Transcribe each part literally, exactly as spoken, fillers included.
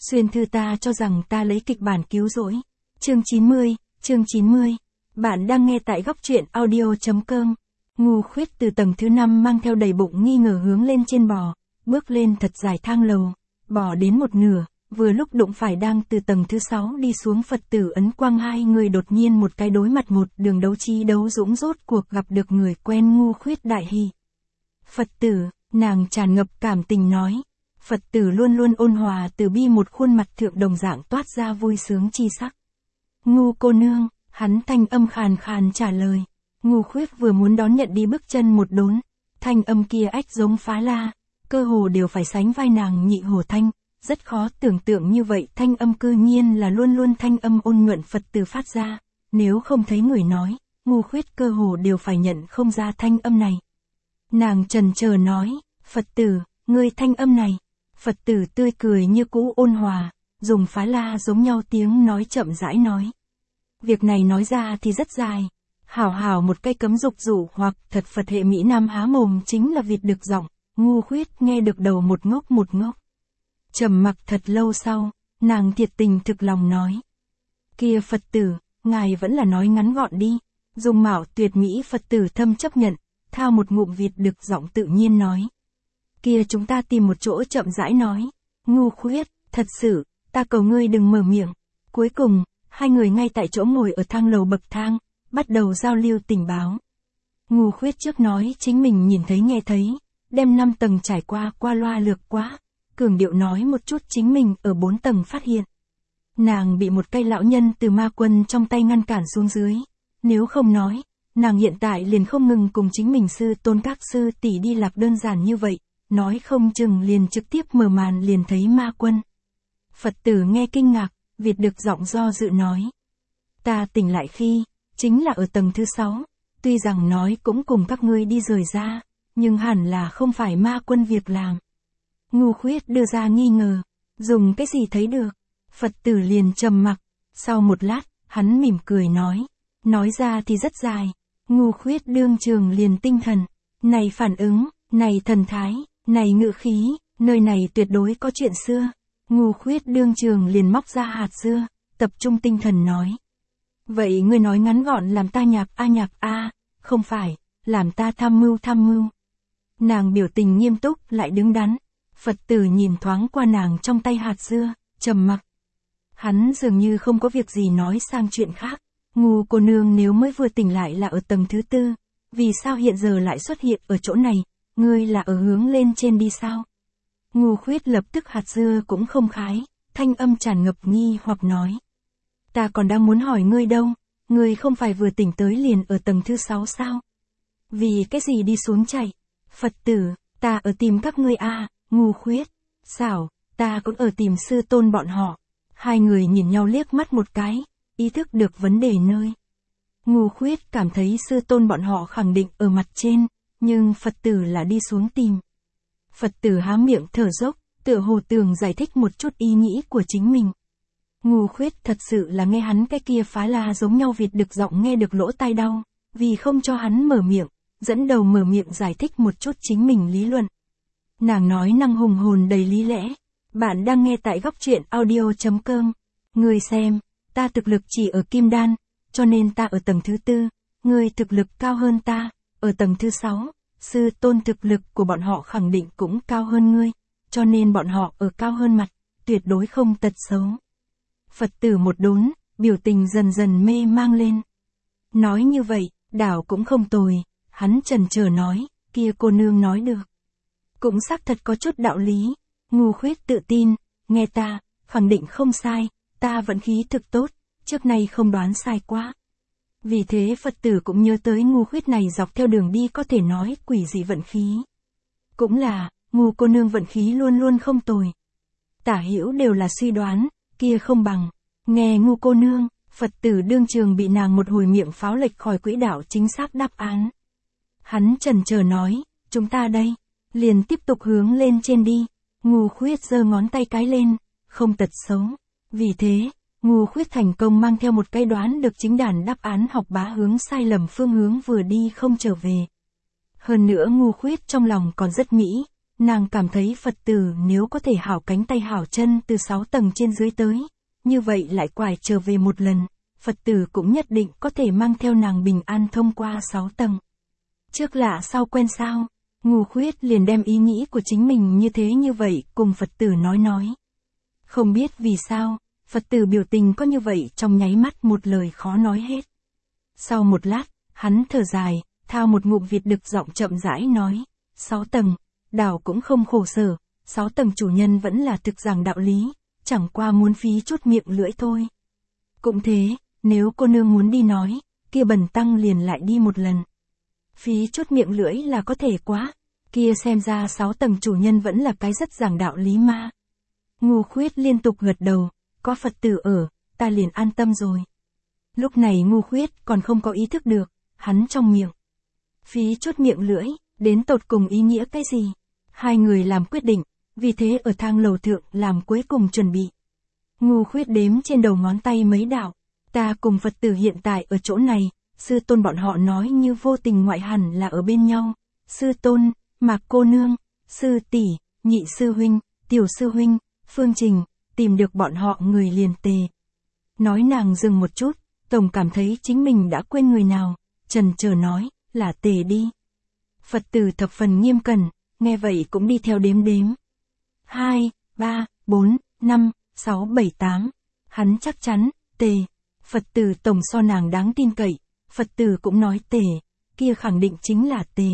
Xuyên thư ta cho rằng ta lấy kịch bản cứu rỗi. Chương chín mươi, chương chín mươi. Bạn đang nghe tại góc truyện audio.com. Ngu Khuyết từ tầng thứ năm mang theo đầy bụng nghi ngờ hướng lên trên bò, bước lên thật dài thang lầu, bò đến một nửa, vừa lúc đụng phải đang từ tầng thứ sáu đi xuống Phật tử Ấn Quang, hai người đột nhiên một cái đối mặt, một đường đấu trí đấu dũng, rốt cuộc gặp được người quen. Ngu Khuyết đại hỉ. Phật tử, nàng tràn ngập cảm tình nói. Phật tử luôn luôn ôn hòa từ bi, một khuôn mặt thượng đồng dạng toát ra vui sướng chi sắc. Ngu cô nương, hắn thanh âm khàn khàn trả lời. Ngu Khuyết vừa muốn đón nhận đi, bước chân một đốn, thanh âm kia ách giống phá la, cơ hồ đều phải sánh vai nàng Nhị Hổ Thanh, rất khó tưởng tượng như vậy thanh âm cư nhiên là luôn luôn thanh âm ôn nhuận Phật tử phát ra, nếu không thấy người nói, Ngu Khuyết cơ hồ đều phải nhận không ra thanh âm này. Nàng trần chờ nói, Phật tử, ngươi thanh âm này. Phật tử tươi cười như cũ ôn hòa, dùng phá la giống nhau tiếng nói chậm rãi nói. Việc này nói ra thì rất dài. Hảo hảo một cây cấm dục dụ hoặc thật Phật hệ Mỹ Nam há mồm chính là vịt được giọng. Ngu Khuyết nghe được đầu một ngốc một ngốc. Trầm mặc thật lâu sau, nàng thiệt tình thực lòng nói. Kia Phật tử, ngài vẫn là nói ngắn gọn đi. Dùng mạo tuyệt mỹ Phật tử thâm chấp nhận, thao một ngụm vịt được giọng tự nhiên nói. Kia chúng ta tìm một chỗ chậm rãi nói. Ngu Khuyết, thật sự, ta cầu ngươi đừng mở miệng. Cuối cùng, hai người ngay tại chỗ ngồi ở thang lầu bậc thang, bắt đầu giao lưu tình báo. Ngu Khuyết trước nói chính mình nhìn thấy nghe thấy, đem năm tầng trải qua qua loa lược quá, cường điệu nói một chút chính mình ở bốn tầng phát hiện. Nàng bị một cây lão nhân từ ma quân trong tay ngăn cản xuống dưới, nếu không nói, nàng hiện tại liền không ngừng cùng chính mình sư tôn các sư tỷ đi lạc đơn giản như vậy. Nói không chừng liền trực tiếp mở màn liền thấy ma quân. Phật tử nghe kinh ngạc, Việt được giọng do dự nói. Ta tỉnh lại khi, chính là ở tầng thứ sáu, tuy rằng nói cũng cùng các ngươi đi rời ra, nhưng hẳn là không phải ma quân việc làm. Ngu Khuyết đưa ra nghi ngờ, dùng cái gì thấy được, Phật tử liền trầm mặc, sau một lát, hắn mỉm cười nói, nói ra thì rất dài, Ngu Khuyết đương trường liền tinh thần, này phản ứng, này thần thái. Này ngự khí, nơi này tuyệt đối có chuyện xưa. Ngu Khuyết đương trường liền móc ra hạt dưa, tập trung tinh thần nói. Vậy ngươi nói ngắn gọn làm ta nhạc a nhạc a, không phải, làm ta tham mưu tham mưu. Nàng biểu tình nghiêm túc lại đứng đắn. Phật tử nhìn thoáng qua nàng trong tay hạt dưa, trầm mặc. Hắn dường như không có việc gì nói sang chuyện khác. Ngu cô nương nếu mới vừa tỉnh lại là ở tầng thứ tư, vì sao hiện giờ lại xuất hiện ở chỗ này? Ngươi là ở hướng lên trên đi sao? Ngu Khuyết lập tức hạt dưa cũng không khái, thanh âm tràn ngập nghi hoặc nói. Ta còn đang muốn hỏi ngươi đâu, ngươi không phải vừa tỉnh tới liền ở tầng thứ sáu sao? Vì cái gì đi xuống chạy? Phật tử, ta ở tìm các ngươi a. Ngu Khuyết, xảo, ta cũng ở tìm sư tôn bọn họ. Hai người nhìn nhau liếc mắt một cái, ý thức được vấn đề nơi. Ngu Khuyết cảm thấy sư tôn bọn họ khẳng định ở mặt trên. Nhưng Phật tử là đi xuống tìm. Phật tử há miệng thở dốc, tựa hồ tưởng giải thích một chút ý nghĩ của chính mình. Ngu Khuyết thật sự là nghe hắn cái kia phá la giống nhau vịt được giọng nghe được lỗ tai đau, vì không cho hắn mở miệng, dẫn đầu mở miệng giải thích một chút chính mình lý luận. Nàng nói năng hùng hồn đầy lý lẽ. Bạn đang nghe tại góc truyện audio.com. Ngươi xem, ta thực lực chỉ ở kim đan, cho nên ta ở tầng thứ tư, ngươi thực lực cao hơn ta. Ở tầng thứ sáu, sư tôn thực lực của bọn họ khẳng định cũng cao hơn ngươi, cho nên bọn họ ở cao hơn mặt, tuyệt đối không tật xấu. Phật tử một đốn, biểu tình dần dần mê mang lên. Nói như vậy, đảo cũng không tồi, hắn chần chờ nói, kia cô nương nói được. Cũng xác thật có chút đạo lý, Ngu Khuyết tự tin, nghe ta, khẳng định không sai, ta vận khí thực tốt, trước nay không đoán sai quá. Vì thế Phật tử cũng nhớ tới Ngu Khuyết này dọc theo đường đi có thể nói quỷ dị vận khí. Cũng là, Ngu cô nương vận khí luôn luôn không tồi. Tả hữu đều là suy đoán, kia không bằng. Nghe Ngu cô nương, Phật tử đương trường bị nàng một hồi miệng pháo lệch khỏi quỹ đạo chính xác đáp án. Hắn chần chờ nói, chúng ta đây, liền tiếp tục hướng lên trên đi. Ngu Khuyết giơ ngón tay cái lên, không tật xấu. Vì thế, Ngu Khuyết thành công mang theo một cái đoán được chính đàn đáp án học bá hướng sai lầm phương hướng vừa đi không trở về. Hơn nữa Ngu Khuyết trong lòng còn rất mỹ, Nàng cảm thấy Phật tử nếu có thể hảo cánh tay hảo chân từ sáu tầng trên dưới tới, như vậy lại quải trở về một lần, Phật tử cũng nhất định có thể mang theo nàng bình an thông qua sáu tầng. Trước lạ sau quen sao, Ngô Khuyết liền đem ý nghĩ của chính mình như thế như vậy cùng Phật tử nói nói. Không biết vì sao, Phật tử biểu tình có như vậy trong nháy mắt một lời khó nói hết. Sau một lát, hắn thở dài, thao một ngụm Việt đực giọng chậm rãi nói, sáu tầng, đảo cũng không khổ sở, sáu tầng chủ nhân vẫn là thực giảng đạo lý, chẳng qua muốn phí chút miệng lưỡi thôi. Cũng thế, nếu cô nương muốn đi nói, kia bần tăng liền lại đi một lần. Phí chút miệng lưỡi là có thể quá, kia xem ra sáu tầng chủ nhân vẫn là cái rất giảng đạo lý ma. Ngô Khuyết liên tục gật đầu, có Phật tử ở, ta liền an tâm rồi. Lúc này Ngô Khuyết còn không có ý thức được, hắn trong miệng. Phí chút miệng lưỡi, đến tột cùng ý nghĩa cái gì? Hai người làm quyết định, vì thế ở thang lầu thượng làm cuối cùng chuẩn bị. Ngô Khuyết đếm trên đầu ngón tay mấy đạo, ta cùng Phật tử hiện tại ở chỗ này, sư tôn bọn họ nói như vô tình ngoại hẳn là ở bên nhau, sư tôn, Mạc cô nương, sư tỷ, nhị sư huynh, tiểu sư huynh, phương trình, tìm được bọn họ người liền tề. Nói nàng dừng một chút, tổng cảm thấy chính mình đã quên người nào, trần chờ nói, là tề đi. Phật tử thập phần nghiêm cẩn, nghe vậy cũng đi theo đếm đếm. Hai, ba, bốn, năm, sáu, bảy, tám. Hắn chắc chắn, tề. Phật tử tổng so nàng đáng tin cậy, Phật tử cũng nói tề, kia khẳng định chính là tề.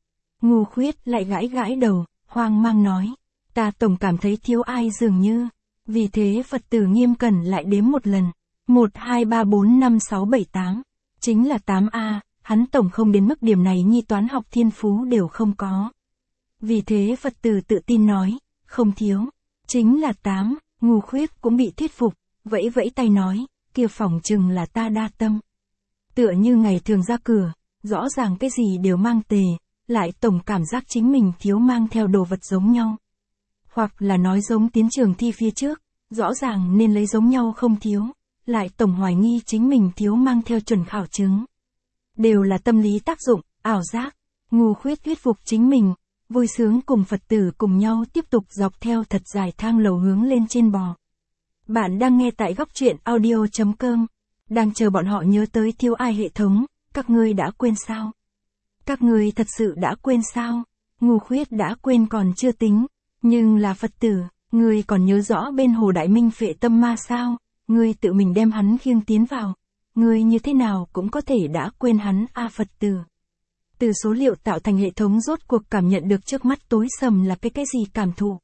Ngô Khuyết lại gãi gãi đầu, hoang mang nói, ta tổng cảm thấy thiếu ai dường như. Vì thế Phật tử nghiêm cẩn lại đếm một lần, một, hai, ba, bốn, năm, sáu, bảy, tám. Chính là tám A, hắn tổng không đến mức điểm này nhi toán học thiên phú đều không có. Vì thế Phật tử tự tin nói, không thiếu, chính là tám, Ngô Khuyết cũng bị thuyết phục, vẫy vẫy tay nói, kia phỏng chừng là ta đa tâm. Tựa như ngày thường ra cửa, rõ ràng cái gì đều mang tề, lại tổng cảm giác chính mình thiếu mang theo đồ vật giống nhau. Hoặc là nói giống tiến trường thi phía trước, rõ ràng nên lấy giống nhau không thiếu, lại tổng hoài nghi chính mình thiếu mang theo chuẩn khảo chứng. Đều là tâm lý tác dụng, ảo giác. Ngô Khuyết thuyết phục chính mình, vui sướng cùng Phật tử cùng nhau tiếp tục dọc theo thật dài thang lầu hướng lên trên bò. Bạn đang nghe tại góc truyện audio chấm com, đang chờ bọn họ nhớ tới thiếu ai hệ thống, các ngươi đã quên sao? Các ngươi thật sự đã quên sao? Ngô Khuyết đã quên còn chưa tính, nhưng là Phật tử, ngươi còn nhớ rõ bên Hồ Đại Minh phệ tâm ma sao? Ngươi tự mình đem hắn khiêng tiến vào, ngươi như thế nào cũng có thể đã quên hắn a Phật tử. Từ số liệu tạo thành hệ thống rốt cuộc cảm nhận được trước mắt tối sầm là cái cái gì cảm thụ.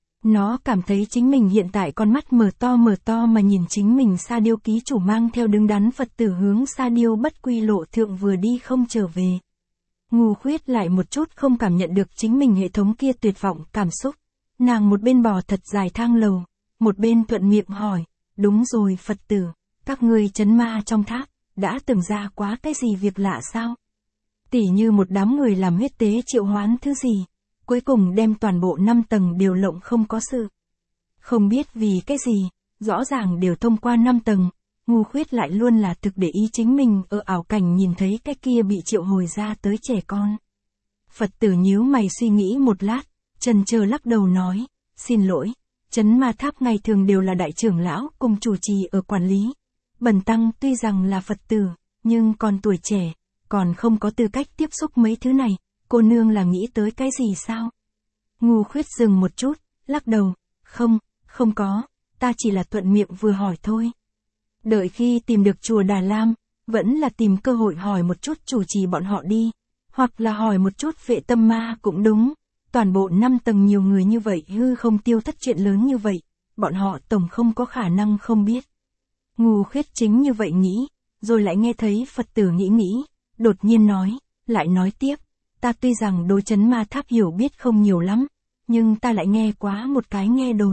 Nó cảm thấy chính mình hiện tại con mắt mở to mở to mà nhìn chính mình Sa Điêu ký chủ mang theo đứng đắn Phật tử hướng Sa Điêu bất quy lộ thượng vừa đi không trở về. Ngô Khuyết lại một chút không cảm nhận được chính mình hệ thống kia tuyệt vọng cảm xúc. Nàng một bên bò thật dài thang lầu, một bên thuận miệng hỏi, đúng rồi Phật tử, các ngươi trấn ma trong tháp, đã từng ra quá cái gì việc lạ sao? Tỉ như một đám người làm huyết tế triệu hoán thứ gì, cuối cùng đem toàn bộ năm tầng đều lộng không có sự. Không biết vì cái gì, rõ ràng đều thông qua năm tầng, Ngô Khuyết lại luôn là thực để ý chính mình ở ảo cảnh nhìn thấy cái kia bị triệu hồi ra tới trẻ con. Phật tử nhíu mày suy nghĩ một lát, trần chờ lắc đầu nói, xin lỗi, trấn ma tháp ngày thường đều là đại trưởng lão cùng chủ trì ở quản lý. Bần tăng tuy rằng là Phật tử, nhưng còn tuổi trẻ, còn không có tư cách tiếp xúc mấy thứ này, cô nương là nghĩ tới cái gì sao? Ngô Khuyết dừng một chút, lắc đầu, không, không có, ta chỉ là thuận miệng vừa hỏi thôi. Đợi khi tìm được chùa Đà Lam, vẫn là tìm cơ hội hỏi một chút chủ trì bọn họ đi, hoặc là hỏi một chút vệ tâm ma cũng đúng, toàn bộ năm tầng nhiều người như vậy hư không tiêu thất chuyện lớn như vậy, bọn họ tổng không có khả năng không biết. Ngô Khuyết chính như vậy nghĩ, rồi lại nghe thấy Phật tử nghĩ nghĩ, đột nhiên nói, lại nói tiếp, ta tuy rằng đối trấn ma tháp hiểu biết không nhiều lắm, nhưng ta lại nghe quá một cái nghe đồn.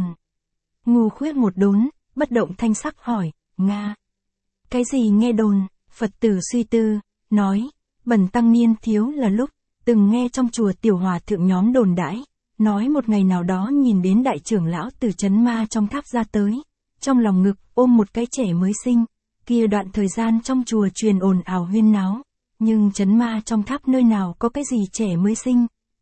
Ngô Khuyết một đốn, bất động thanh sắc hỏi, Nga. Cái gì nghe đồn? Phật tử suy tư, nói, bần tăng niên thiếu là lúc, từng nghe trong chùa tiểu hòa thượng nhóm đồn đãi, nói một ngày nào đó nhìn đến đại trưởng lão từ trấn ma trong tháp ra tới, trong lòng ngực ôm một cái trẻ mới sinh, kia đoạn thời gian trong chùa truyền ồn ào huyên náo, nhưng trấn ma trong tháp nơi nào có cái gì trẻ mới sinh,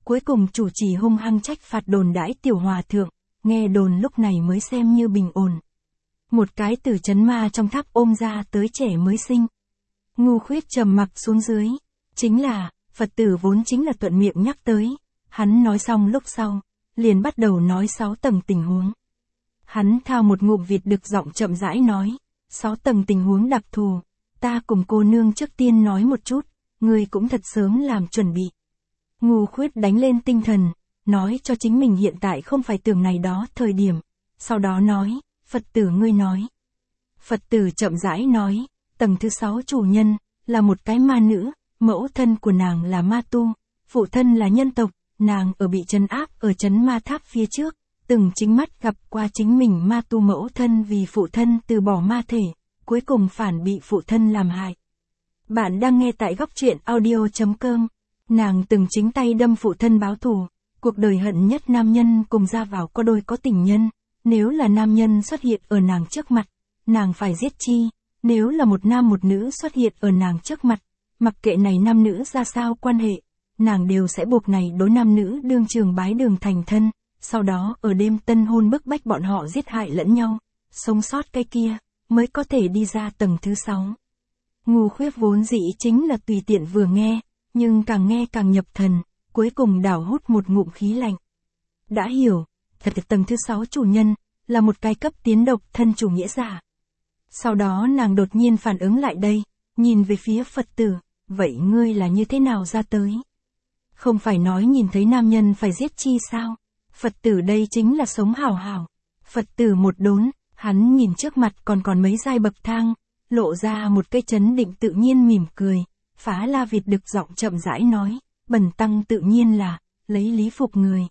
cuối cùng chủ trì hung hăng trách phạt đồn đãi tiểu hòa thượng, nghe đồn lúc này mới xem như bình ổn. Một cái từ chấn ma trong tháp ôm ra tới trẻ mới sinh. Ngu Khuyết trầm mặc xuống dưới, chính là, Phật tử vốn chính là thuận miệng nhắc tới, hắn nói xong lúc sau, liền bắt đầu nói sáu tầng tình huống. Hắn thao một ngụm vịt đực giọng chậm rãi nói, sáu tầng tình huống đặc thù, ta cùng cô nương trước tiên nói một chút, ngươi cũng thật sớm làm chuẩn bị. Ngu Khuyết đánh lên tinh thần, nói cho chính mình hiện tại không phải tưởng này đó thời điểm, sau đó nói, Phật tử ngươi nói. Phật tử chậm rãi nói, tầng thứ sáu chủ nhân, là một cái ma nữ, mẫu thân của nàng là ma tu, phụ thân là nhân tộc, nàng ở bị trấn áp ở trấn ma tháp phía trước, từng chính mắt gặp qua chính mình ma tu mẫu thân vì phụ thân từ bỏ ma thể, cuối cùng phản bị phụ thân làm hại. Bạn đang nghe tại góc truyện audio chấm com, nàng từng chính tay đâm phụ thân báo thù, cuộc đời hận nhất nam nhân cùng ra vào có đôi có tình nhân, nếu là nam nhân xuất hiện ở nàng trước mặt, nàng phải giết chi, nếu là một nam một nữ xuất hiện ở nàng trước mặt, mặc kệ này nam nữ ra sao quan hệ, nàng đều sẽ buộc này đối nam nữ đương trường bái đường thành thân, sau đó ở đêm tân hôn bức bách bọn họ giết hại lẫn nhau, sống sót cái kia, mới có thể đi ra tầng thứ sáu. Ngu Khuyết vốn dĩ chính là tùy tiện vừa nghe, nhưng càng nghe càng nhập thần, cuối cùng đảo hút một ngụm khí lạnh. Đã hiểu, thật tầng thứ sáu chủ nhân, là một cái cấp tiến độc thân chủ nghĩa giả. Sau đó nàng đột nhiên phản ứng lại đây, nhìn về phía Phật tử, vậy ngươi là như thế nào ra tới? Không phải nói nhìn thấy nam nhân phải giết chi sao? Phật tử đây chính là sống hảo hảo. Phật tử một đốn, hắn nhìn trước mặt còn còn mấy giai bậc thang, lộ ra một cái chấn định tự nhiên mỉm cười, phá la Việt đực giọng chậm rãi nói, bần tăng tự nhiên là, lấy lý phục người.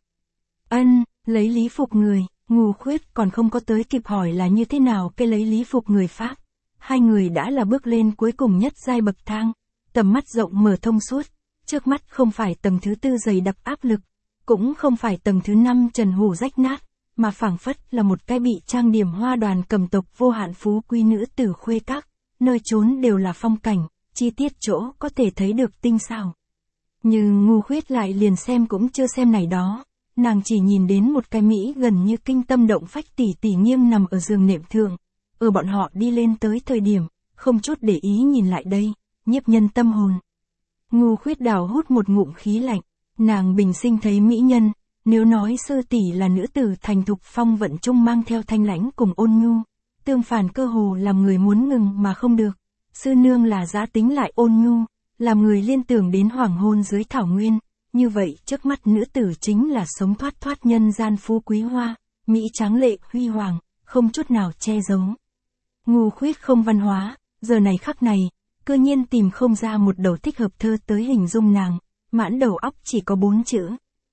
Ân, lấy lý phục người, Ngu Khuyết còn không có tới kịp hỏi là như thế nào cái lấy lý phục người pháp. Hai người đã là bước lên cuối cùng nhất giai bậc thang, tầm mắt rộng mở thông suốt, trước mắt không phải tầng thứ tư dày đặc áp lực, cũng không phải tầng thứ năm trần hủ rách nát, mà phảng phất là một cái bị trang điểm hoa đoàn cầm tộc vô hạn phú quý nữ tử khuê các, nơi trốn đều là phong cảnh, chi tiết chỗ có thể thấy được tinh xảo. Nhưng Ngu Khuyết lại liền xem cũng chưa xem này đó, nàng chỉ nhìn đến một cái Mỹ gần như kinh tâm động phách tỉ tỉ nghiêng nằm ở giường nệm thượng, ở bọn họ đi lên tới thời điểm, không chút để ý nhìn lại đây, nhiếp nhân tâm hồn. Ngu Khuyết đảo hút một ngụm khí lạnh, nàng bình sinh thấy mỹ nhân, nếu nói sư tỷ là nữ tử thành thục phong vận trung mang theo thanh lãnh cùng ôn nhu, tương phản cơ hồ làm người muốn ngừng mà không được, sư nương là giá tính lại ôn nhu, làm người liên tưởng đến hoàng hôn dưới thảo nguyên, như vậy trước mắt nữ tử chính là sống thoát thoát nhân gian phú quý hoa, mỹ tráng lệ huy hoàng, không chút nào che giấu. Ngu Khuyết không văn hóa, giờ này khắc này, cơ nhiên tìm không ra một đầu thích hợp thơ tới hình dung nàng, mãn đầu óc chỉ có bốn chữ.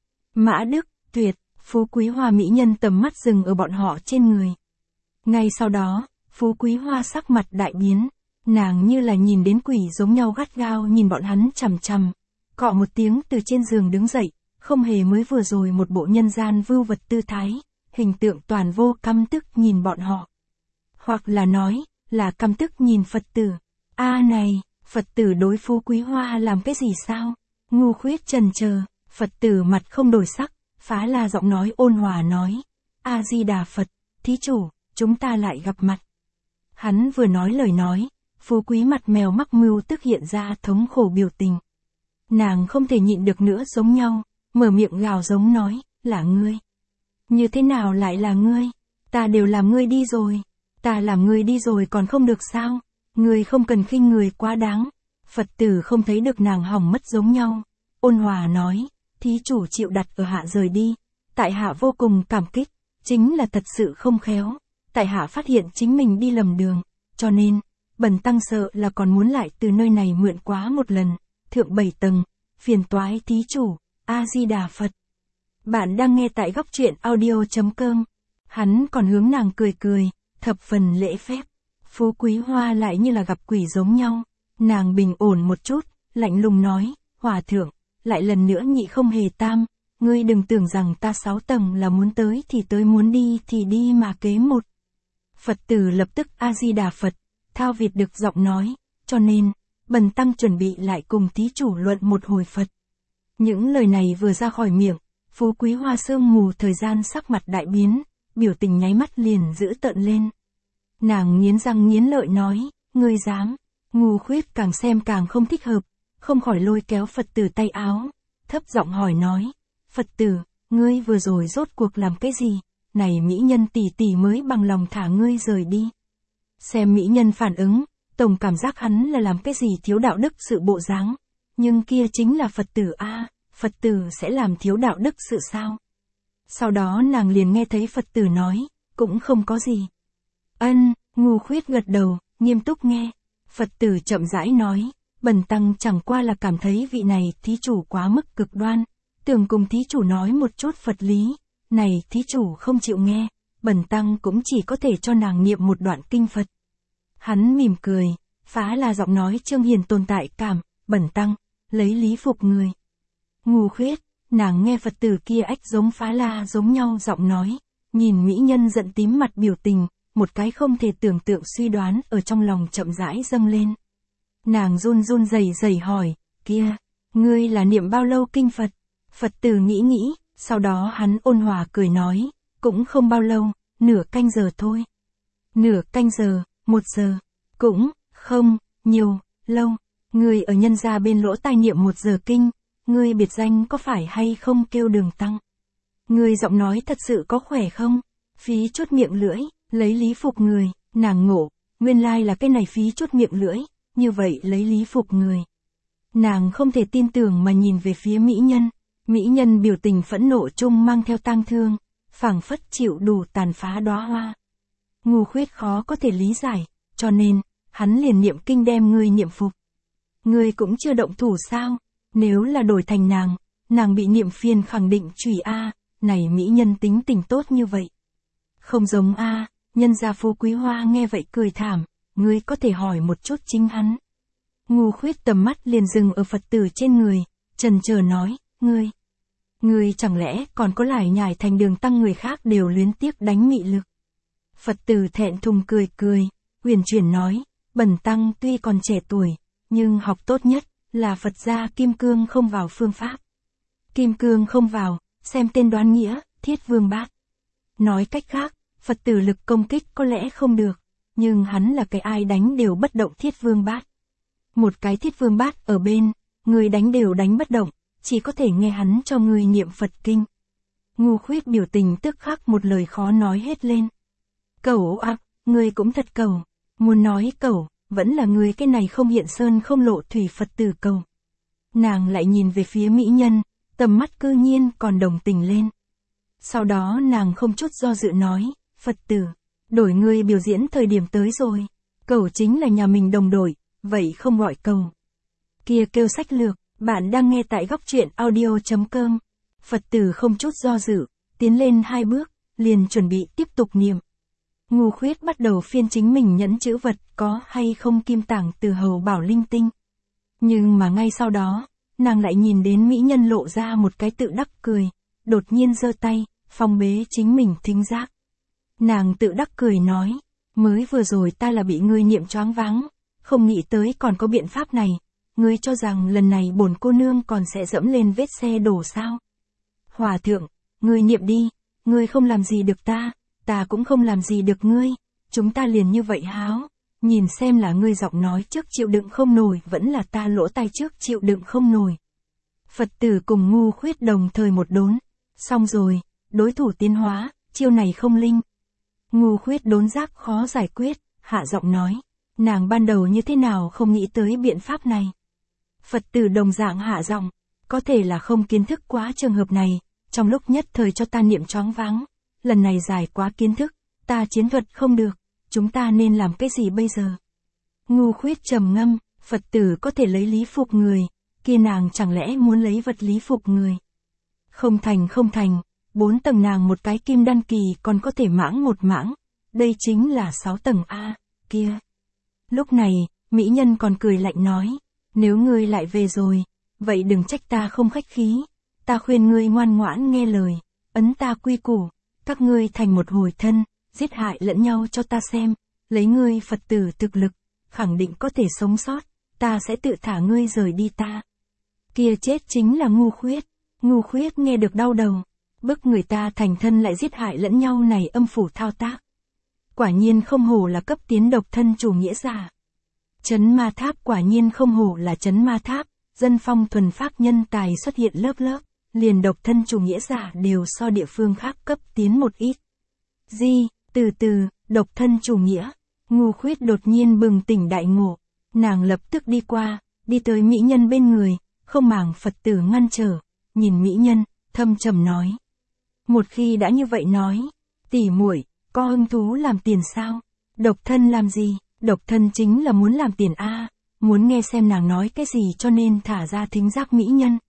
Mã Đức, tuyệt, phú quý hoa mỹ nhân tầm mắt dừng ở bọn họ trên người. Ngay sau đó, phú quý hoa sắc mặt đại biến, nàng như là nhìn đến quỷ giống nhau gắt gao nhìn bọn hắn chằm chằm, cọ một tiếng từ trên giường đứng dậy, không hề mới vừa rồi một bộ nhân gian vưu vật tư thái, hình tượng toàn vô căm tức nhìn bọn họ. Hoặc là nói, là căm tức nhìn Phật tử. A này, Phật tử đối phú quý hoa làm cái gì sao? Ngu Khuyết trần chờ, Phật tử mặt không đổi sắc, phá la giọng nói ôn hòa nói. A-di-đà Phật, thí chủ, chúng ta lại gặp mặt. Hắn vừa nói lời nói, phú quý mặt mèo mắc mưu tức hiện ra thống khổ biểu tình. Nàng không thể nhịn được nữa giống nhau, mở miệng gào giống nói, là ngươi. Như thế nào lại là ngươi? Ta đều làm ngươi đi rồi. Ta làm ngươi đi rồi còn không được sao? Ngươi không cần khinh người quá đáng. Phật tử không thấy được nàng hỏng mất giống nhau. Ôn hòa nói, thí chủ chịu đặt ở hạ rời đi. Tại hạ vô cùng cảm kích, chính là thật sự không khéo. Tại hạ phát hiện chính mình đi lầm đường, cho nên, bần tăng sợ là còn muốn lại từ nơi này mượn quá một lần. Thượng bảy tầng, phiền toái thí chủ, A-di-đà Phật. Bạn đang nghe tại góc truyện audio chấm com. Hắn còn hướng nàng cười cười, thập phần lễ phép. Phú quý hoa lại như là gặp quỷ giống nhau. Nàng bình ổn một chút, lạnh lùng nói, hòa thượng, lại lần nữa nhị không hề tam. Ngươi đừng tưởng rằng ta sáu tầng là muốn tới thì tới muốn đi thì đi mà kế một. Phật tử lập tức A-di-đà Phật, thao Việt được giọng nói, cho nên, bần tăng chuẩn bị lại cùng thí chủ luận một hồi Phật. Những lời này vừa ra khỏi miệng, Phú Quý Hoa sương mù thời gian sắc mặt đại biến, biểu tình nháy mắt liền dữ tợn lên. Nàng nghiến răng nghiến lợi nói, ngươi dám. Ngu Khuyết càng xem càng không thích hợp, không khỏi lôi kéo Phật tử tay áo, thấp giọng hỏi nói, Phật tử, ngươi vừa rồi rốt cuộc làm cái gì, này mỹ nhân tỷ tỷ mới bằng lòng thả ngươi rời đi. Xem mỹ nhân phản ứng, tổng cảm giác hắn là làm cái gì thiếu đạo đức sự bộ dáng, nhưng kia chính là Phật tử a, Phật tử sẽ làm thiếu đạo đức sự sao? Sau đó nàng liền nghe thấy Phật tử nói, cũng không có gì. Ân, Ngu Khuyết gật đầu, nghiêm túc nghe. Phật tử chậm rãi nói, bần tăng chẳng qua là cảm thấy vị này thí chủ quá mức cực đoan, tưởng cùng thí chủ nói một chút Phật lý, này thí chủ không chịu nghe, bần tăng cũng chỉ có thể cho nàng niệm một đoạn kinh Phật. Hắn mỉm cười, phá là giọng nói Trương Hiền tồn tại cảm, bần tăng, lấy lý phục người. Ngu Khuyết, nàng nghe Phật tử kia ách giống phá la giống nhau giọng nói, nhìn mỹ nhân giận tím mặt biểu tình, một cái không thể tưởng tượng suy đoán ở trong lòng chậm rãi dâng lên. Nàng run run rẩy rẩy hỏi, kia, ngươi là niệm bao lâu kinh Phật? Phật tử nghĩ nghĩ, sau đó hắn ôn hòa cười nói, cũng không bao lâu, nửa canh giờ thôi. Nửa canh giờ, một giờ, cũng, không, nhiều, lâu, ngươi ở nhân gia bên lỗ tai niệm một giờ kinh, ngươi biệt danh có phải hay không kêu Đường Tăng? Ngươi giọng nói thật sự có khỏe không? Phí chút miệng lưỡi, lấy lý phục người, nàng ngộ, nguyên lai là cái này phí chút miệng lưỡi, như vậy lấy lý phục người. Nàng không thể tin tưởng mà nhìn về phía mỹ nhân, mỹ nhân biểu tình phẫn nộ chung mang theo tang thương, phảng phất chịu đủ tàn phá đóa hoa. Ngu Khuyết khó có thể lý giải, cho nên, hắn liền niệm kinh đem ngươi niệm phục. Ngươi cũng chưa động thủ sao? Nếu là đổi thành nàng, nàng bị niệm phiền khẳng định chửi a, này mỹ nhân tính tình tốt như vậy. Không giống a, nhân gia Phú Quý Hoa nghe vậy cười thảm, ngươi có thể hỏi một chút chính hắn. Ngu Khuyết tầm mắt liền dừng ở Phật tử trên người, trần chờ nói, ngươi, ngươi chẳng lẽ còn có lải nhải thành Đường Tăng người khác đều luyến tiếc đánh mị lực. Phật tử thẹn thùng cười cười, huyền chuyển nói, bần tăng tuy còn trẻ tuổi, nhưng học tốt nhất là Phật gia kim cương không vào phương pháp. Kim cương không vào, xem tên đoán nghĩa, Thiết Vương Bát. Nói cách khác, Phật tử lực công kích có lẽ không được, nhưng hắn là cái ai đánh đều bất động Thiết Vương Bát. Một cái Thiết Vương Bát ở bên, người đánh đều đánh bất động, chỉ có thể nghe hắn cho người niệm Phật kinh. Ngu Khuyết biểu tình tức khắc một lời khó nói hết lên. Cẩu ạ, à, người cũng thật cẩu, muốn nói cẩu, vẫn là người cái này không hiện sơn không lộ thủy Phật tử cẩu. Nàng lại nhìn về phía mỹ nhân, tầm mắt cư nhiên còn đồng tình lên. Sau đó nàng không chút do dự nói, Phật tử, đổi người biểu diễn thời điểm tới rồi, cẩu chính là nhà mình đồng đội, vậy không gọi cẩu. Kia kêu sách lược, bạn đang nghe tại góc truyện audio chấm com. Phật tử không chút do dự, tiến lên hai bước, liền chuẩn bị tiếp tục niệm. Ngu Khuyết bắt đầu phiên chính mình nhẫn chữ vật có hay không kim tảng từ hầu bảo linh tinh. Nhưng mà ngay sau đó, nàng lại nhìn đến mỹ nhân lộ ra một cái tự đắc cười, đột nhiên giơ tay, phong bế chính mình thính giác. Nàng tự đắc cười nói, mới vừa rồi ta là bị ngươi niệm choáng váng, không nghĩ tới còn có biện pháp này, ngươi cho rằng lần này bổn cô nương còn sẽ dẫm lên vết xe đổ sao? Hòa thượng, ngươi niệm đi, ngươi không làm gì được ta, ta cũng không làm gì được ngươi, chúng ta liền như vậy háo, nhìn xem là ngươi giọng nói trước chịu đựng không nổi vẫn là ta lỗ tai trước chịu đựng không nổi. Phật tử cùng Ngu Khuyết đồng thời một đốn, xong rồi, đối thủ tiến hóa, chiêu này không linh. Ngu Khuyết đốn giác khó giải quyết, hạ giọng nói, nàng ban đầu như thế nào không nghĩ tới biện pháp này. Phật tử đồng dạng hạ giọng, có thể là không kiến thức quá trường hợp này, trong lúc nhất thời cho ta niệm choáng váng, lần này dài quá kiến thức, ta chiến thuật không được, chúng ta nên làm cái gì bây giờ? Ngu Khuyết trầm ngâm, Phật tử có thể lấy lý phục người, kia nàng chẳng lẽ muốn lấy vật lý phục người? Không thành không thành, bốn tầng nàng một cái kim đan kỳ còn có thể mãng một mãng, đây chính là sáu tầng A, kia. Lúc này, mỹ nhân còn cười lạnh nói, nếu ngươi lại về rồi, vậy đừng trách ta không khách khí, ta khuyên ngươi ngoan ngoãn nghe lời, ấn ta quy củ, các ngươi thành một hồi thân, giết hại lẫn nhau cho ta xem, lấy ngươi Phật tử thực lực, khẳng định có thể sống sót, ta sẽ tự thả ngươi rời đi ta. Kia chết chính là ngu khuyết. Ngu khuyết nghe được đau đầu. Bức người ta thành thân lại giết hại lẫn nhau này âm phủ thao tác. Quả nhiên không hổ là cấp tiến độc thân chủ nghĩa giả. Trấn ma tháp quả nhiên không hổ là trấn ma tháp, dân phong thuần phác nhân tài xuất hiện lớp lớp, liền độc thân chủ nghĩa giả đều so địa phương khác cấp tiến một ít. Di, từ từ, độc thân chủ nghĩa, ngu khuyết đột nhiên bừng tỉnh đại ngộ, nàng lập tức đi qua, đi tới mỹ nhân bên người, không màng Phật tử ngăn trở, nhìn mỹ nhân, thâm trầm nói. Một khi đã như vậy nói, tỷ muội, có hứng thú làm tiền sao? Độc thân làm gì? Độc thân chính là muốn làm tiền a, muốn nghe xem nàng nói cái gì cho nên thả ra thính giác mỹ nhân.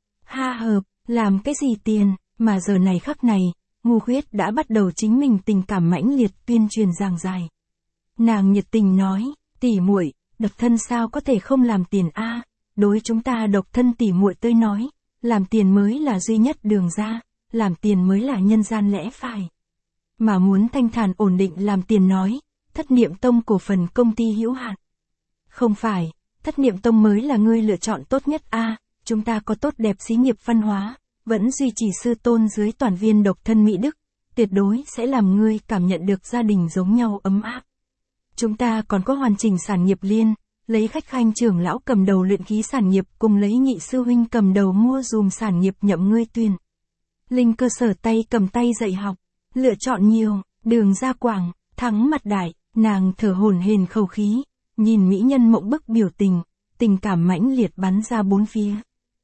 Ha hợp, làm cái gì tiền, mà giờ này khắc này, ngu khuyết đã bắt đầu chính mình tình cảm mãnh liệt tuyên truyền giảng dài. Nàng nhiệt tình nói, tỷ muội, độc thân sao có thể không làm tiền a? Đối chúng ta độc thân tỷ muội tôi nói, làm tiền mới là duy nhất đường ra, làm tiền mới là nhân gian lẽ phải. Mà muốn thanh thản ổn định làm tiền nói, Thất Niệm Tông cổ phần công ty hữu hạn. Không phải, Thất Niệm Tông mới là ngươi lựa chọn tốt nhất a, à, chúng ta có tốt đẹp xí nghiệp văn hóa, vẫn duy trì sư tôn dưới toàn viên độc thân Mỹ Đức, tuyệt đối sẽ làm ngươi cảm nhận được gia đình giống nhau ấm áp. Chúng ta còn có hoàn chỉnh sản nghiệp liên, lấy khách khanh trưởng lão cầm đầu luyện khí sản nghiệp cùng lấy nhị sư huynh cầm đầu mua dùm sản nghiệp nhậm ngươi tuyển. Linh cơ sở tay cầm tay dạy học, lựa chọn nhiều, đường ra quảng, thắng mặt đại, nàng thở hổn hển khẩu khí, nhìn mỹ nhân mộng bức biểu tình, tình cảm mãnh liệt bắn ra bốn phía.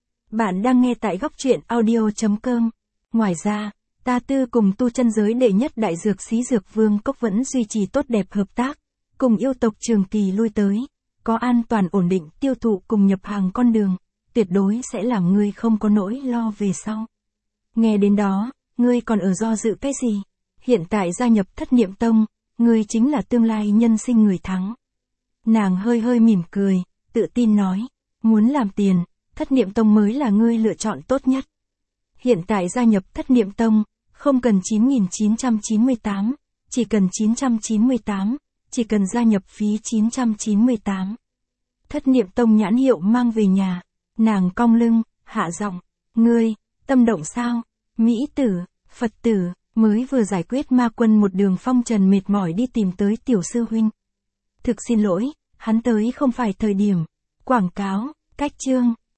Bạn đang nghe tại góc truyện audio chấm com. Ngoài ra, ta tư cùng tu chân giới đệ nhất đại dược sĩ Dược Vương Cốc vẫn duy trì tốt đẹp hợp tác, cùng yêu tộc trường kỳ lui tới, có an toàn ổn định tiêu thụ cùng nhập hàng con đường, tuyệt đối sẽ làm ngươi không có nỗi lo về sau. Nghe đến đó, ngươi còn ở do dự cái gì? Hiện tại gia nhập Thất Niệm Tông, ngươi chính là tương lai nhân sinh người thắng. Nàng hơi hơi mỉm cười, tự tin nói, muốn làm tiền, Thất Niệm Tông mới là ngươi lựa chọn tốt nhất. Hiện tại gia nhập Thất Niệm Tông, không cần chín nghìn chín trăm chín mươi tám, chỉ cần chín trăm chín mươi tám, chỉ cần gia nhập phí chín trăm chín mươi tám. Thất Niệm Tông nhãn hiệu mang về nhà, nàng cong lưng, hạ giọng, ngươi, tâm động sao? Mỹ tử, Phật tử, mới vừa giải quyết ma quân một đường phong trần mệt mỏi đi tìm tới tiểu sư huynh. Thực xin lỗi, hắn tới không phải thời điểm. Quảng cáo, cách chương.